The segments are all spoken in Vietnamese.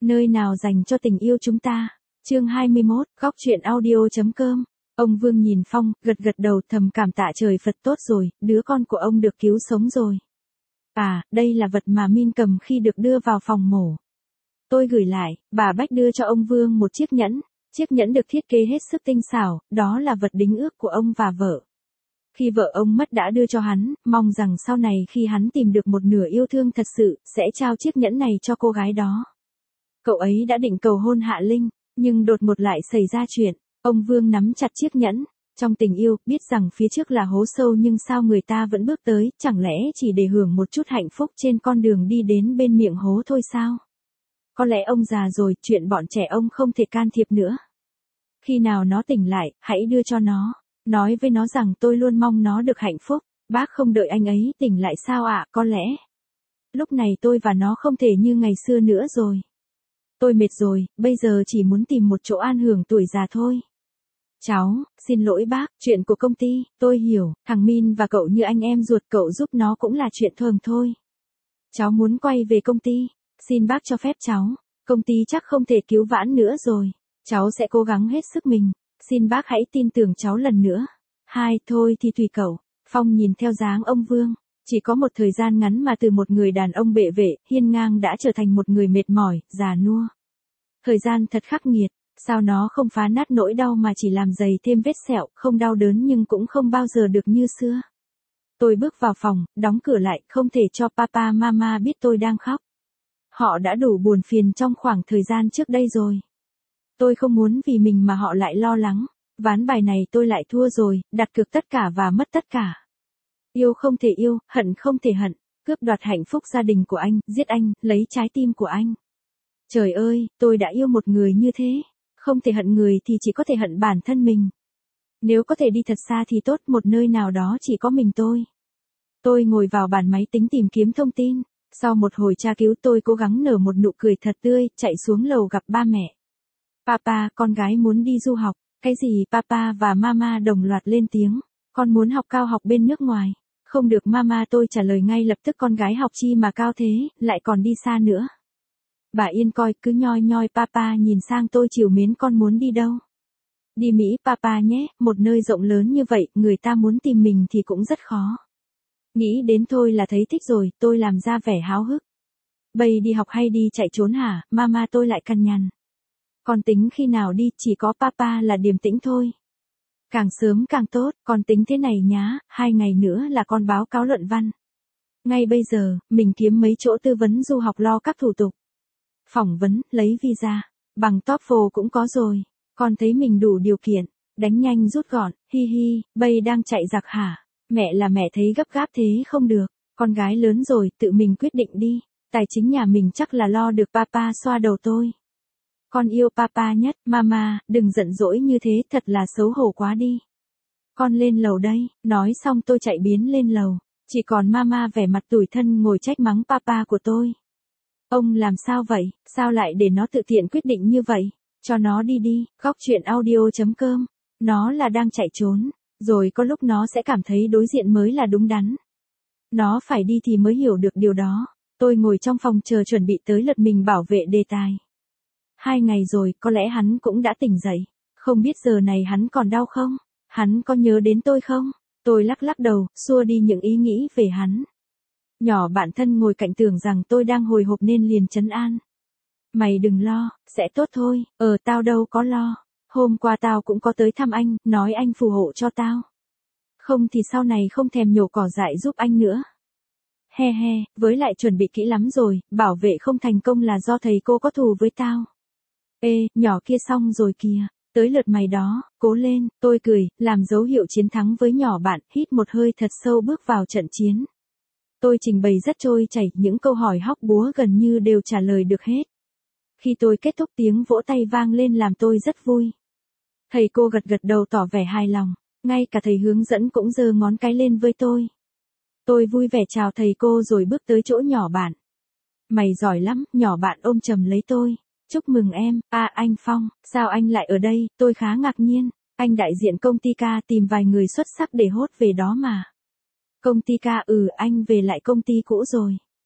nơi nào dành cho tình yêu chúng ta. Chương 21, góc truyện audio.com. Ông Vương nhìn Phong, gật gật đầu thầm cảm tạ trời Phật tốt rồi, đứa con của ông được cứu sống rồi. À, đây là vật mà Min cầm khi được đưa vào phòng mổ. Tôi gửi lại, bà Bách đưa cho ông Vương một chiếc nhẫn. Chiếc nhẫn được thiết kế hết sức tinh xảo, đó là vật đính ước của ông và vợ. Khi vợ ông mất đã đưa cho hắn, mong rằng sau này khi hắn tìm được một nửa yêu thương thật sự, sẽ trao chiếc nhẫn này cho cô gái đó. Cậu ấy đã định cầu hôn Hạ Linh, nhưng đột ngột lại xảy ra chuyện. Ông Vương nắm chặt chiếc nhẫn. Trong tình yêu, biết rằng phía trước là hố sâu nhưng sao người ta vẫn bước tới, chẳng lẽ chỉ để hưởng một chút hạnh phúc trên con đường đi đến bên miệng hố thôi sao? Có lẽ ông già rồi, chuyện bọn trẻ ông không thể can thiệp nữa. Khi nào nó tỉnh lại, hãy đưa cho nó. Nói với nó rằng tôi luôn mong nó được hạnh phúc. Bác không đợi anh ấy tỉnh lại sao ạ? Có lẽ lúc này tôi và nó không thể như ngày xưa nữa rồi. Tôi mệt rồi, bây giờ chỉ muốn tìm một chỗ an hưởng tuổi già thôi. Cháu, xin lỗi bác, chuyện của công ty, tôi hiểu, thằng Min và cậu như anh em ruột, cậu giúp nó cũng là chuyện thường thôi. Cháu muốn quay về công ty, xin bác cho phép cháu, công ty chắc không thể cứu vãn nữa rồi. Cháu sẽ cố gắng hết sức mình, xin bác hãy tin tưởng cháu lần nữa. Thôi thì tùy cậu. Phong nhìn theo dáng ông Vương, chỉ có một thời gian ngắn mà từ một người đàn ông bệ vệ, hiên ngang đã trở thành một người mệt mỏi, già nua. Thời gian thật khắc nghiệt, sao nó không phá nát nỗi đau mà chỉ làm dày thêm vết sẹo, không đau đớn nhưng cũng không bao giờ được như xưa. Tôi bước vào phòng, đóng cửa lại, không thể cho papa mama biết tôi đang khóc. Họ đã đủ buồn phiền trong khoảng thời gian trước đây rồi. Tôi không muốn vì mình mà họ lại lo lắng. Ván bài này tôi lại thua rồi, đặt cược tất cả và mất tất cả. Yêu không thể yêu, hận không thể hận, cướp đoạt hạnh phúc gia đình của anh, giết anh, lấy trái tim của anh. Trời ơi, tôi đã yêu một người như thế. Không thể hận người thì chỉ có thể hận bản thân mình. Nếu có thể đi thật xa thì tốt, một nơi nào đó chỉ có mình tôi. Tôi ngồi vào bàn máy tính tìm kiếm thông tin. Sau một hồi tra cứu tôi cố gắng nở một nụ cười thật tươi, chạy xuống lầu gặp ba mẹ. Papa, con gái muốn đi du học. Cái gì? Papa và mama đồng loạt lên tiếng. Con muốn học cao học bên nước ngoài. Không được mama, tôi trả lời ngay lập tức, con gái học chi mà cao thế, lại còn đi xa nữa. Bà yên coi, cứ nhoi nhoi. Papa nhìn sang tôi trìu mến, con muốn đi đâu? Đi Mỹ papa nhé, một nơi rộng lớn như vậy, người ta muốn tìm mình thì cũng rất khó. Nghĩ đến thôi là thấy thích rồi, tôi làm ra vẻ háo hức. Bây đi học hay đi chạy trốn hả? Mama tôi lại cằn nhằn. Con tính khi nào đi, chỉ có papa là điềm tĩnh thôi. Càng sớm càng tốt, con tính thế này nhá, 2 ngày nữa là con báo cáo luận văn. Ngay bây giờ, mình kiếm mấy chỗ tư vấn du học lo các thủ tục. Phỏng vấn, lấy visa, bằng TOEFL cũng có rồi. Con thấy mình đủ điều kiện, đánh nhanh rút gọn, hi hi, bây đang chạy giặc hả? Mẹ là mẹ thấy gấp gáp thế không được, con gái lớn rồi, tự mình quyết định đi. Tài chính nhà mình chắc là lo được. Papa xoa đầu tôi. Con yêu papa nhất, mama, đừng giận dỗi như thế, thật là xấu hổ quá đi. Con lên lầu đây, nói xong tôi chạy biến lên lầu, chỉ còn mama vẻ mặt tủi thân ngồi trách mắng papa của tôi. Ông làm sao vậy, sao lại để nó tự tiện quyết định như vậy, cho nó đi đi, góc truyện audio.com, nó là đang chạy trốn, rồi có lúc nó sẽ cảm thấy đối diện mới là đúng đắn. Nó phải đi thì mới hiểu được điều đó. Tôi ngồi trong phòng chờ chuẩn bị tới lượt mình bảo vệ đề tài. 2 ngày rồi, có lẽ hắn cũng đã tỉnh dậy. Không biết giờ này hắn còn đau không? Hắn có nhớ đến tôi không? Tôi lắc lắc đầu, xua đi những ý nghĩ về hắn. Nhỏ bạn thân ngồi cạnh tưởng rằng tôi đang hồi hộp nên liền trấn an. Mày đừng lo, sẽ tốt thôi, tao đâu có lo. Hôm qua tao cũng có tới thăm anh, nói anh phù hộ cho tao. Không thì sau này không thèm nhổ cỏ dại giúp anh nữa. He he, với lại chuẩn bị kỹ lắm rồi, bảo vệ không thành công là do thầy cô có thù với tao. Ê, nhỏ kia xong rồi kìa, tới lượt mày đó, cố lên, tôi cười, làm dấu hiệu chiến thắng với nhỏ bạn, hít một hơi thật sâu bước vào trận chiến. Tôi trình bày rất trôi chảy, những câu hỏi hóc búa gần như đều trả lời được hết. Khi tôi kết thúc tiếng vỗ tay vang lên làm tôi rất vui. Thầy cô gật gật đầu tỏ vẻ hài lòng, ngay cả thầy hướng dẫn cũng giơ ngón cái lên với tôi. Tôi vui vẻ chào thầy cô rồi bước tới chỗ nhỏ bạn. Mày giỏi lắm, nhỏ bạn ôm chầm lấy tôi. Chúc mừng em, anh Phong, sao anh lại ở đây, tôi khá ngạc nhiên. Anh đại diện công ty ca tìm vài người xuất sắc để hốt về đó mà. Công ty ca? Anh về lại công ty cũ rồi.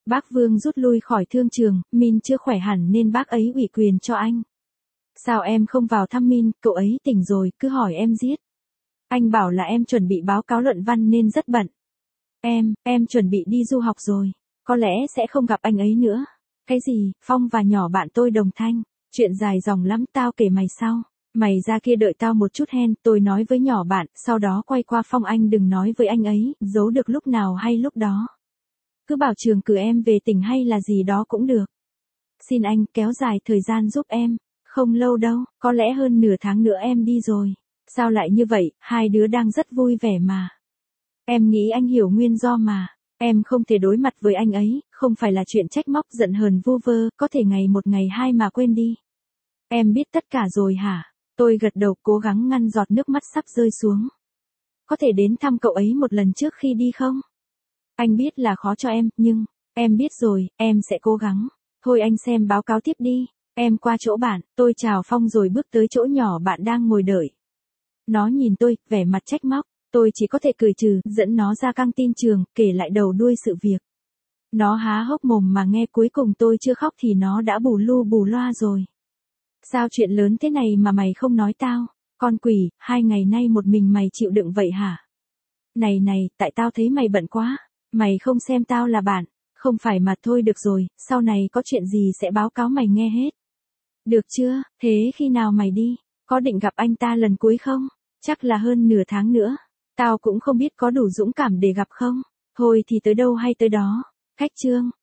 Bác Vương rút lui khỏi thương trường, Min chưa khỏe hẳn nên bác ấy ủy quyền cho anh. Sao em không vào thăm Min, cậu ấy tỉnh rồi, cứ hỏi em giết. Anh bảo là em chuẩn bị báo cáo luận văn nên rất bận. Em chuẩn bị đi du học rồi. Có lẽ sẽ không gặp anh ấy nữa. Cái gì, Phong và nhỏ bạn tôi đồng thanh. Chuyện dài dòng lắm, tao kể mày sau. Mày ra kia đợi tao một chút hen, tôi nói với nhỏ bạn, sau đó quay qua Phong, anh đừng nói với anh ấy, giấu được lúc nào hay lúc đó. Cứ bảo trường cử em về tỉnh hay là gì đó cũng được. Xin anh kéo dài thời gian giúp em. Không lâu đâu, có lẽ hơn nửa tháng nữa em đi rồi. Sao lại như vậy, hai đứa đang rất vui vẻ mà. Em nghĩ anh hiểu nguyên do mà. Em không thể đối mặt với anh ấy, không phải là chuyện trách móc giận hờn vu vơ, có thể ngày một ngày hai mà quên đi. Em biết tất cả rồi hả? Tôi gật đầu cố gắng ngăn giọt nước mắt sắp rơi xuống. Có thể đến thăm cậu ấy một lần trước khi đi không? Anh biết là khó cho em, nhưng, em biết rồi, em sẽ cố gắng. Thôi anh xem báo cáo tiếp đi. Em qua chỗ bạn, tôi chào Phong rồi bước tới chỗ nhỏ bạn đang ngồi đợi. Nó nhìn tôi, vẻ mặt trách móc. Tôi chỉ có thể cười trừ, dẫn nó ra căng tin trường, kể lại đầu đuôi sự việc. Nó há hốc mồm mà nghe, cuối cùng tôi chưa khóc thì nó đã bù lu bù loa rồi. Sao chuyện lớn thế này mà mày không nói tao? Con quỷ, 2 ngày nay một mình mày chịu đựng vậy hả? Này, tại tao thấy mày bận quá. Mày không xem tao là bạn. Không phải mà thôi được rồi, sau này có chuyện gì sẽ báo cáo mày nghe hết. Được chưa, thế khi nào mày đi? Có định gặp anh ta lần cuối không? Chắc là hơn nửa tháng nữa. Tao cũng không biết có đủ dũng cảm để gặp không. Thôi thì tới đâu hay tới đó. Khách trương.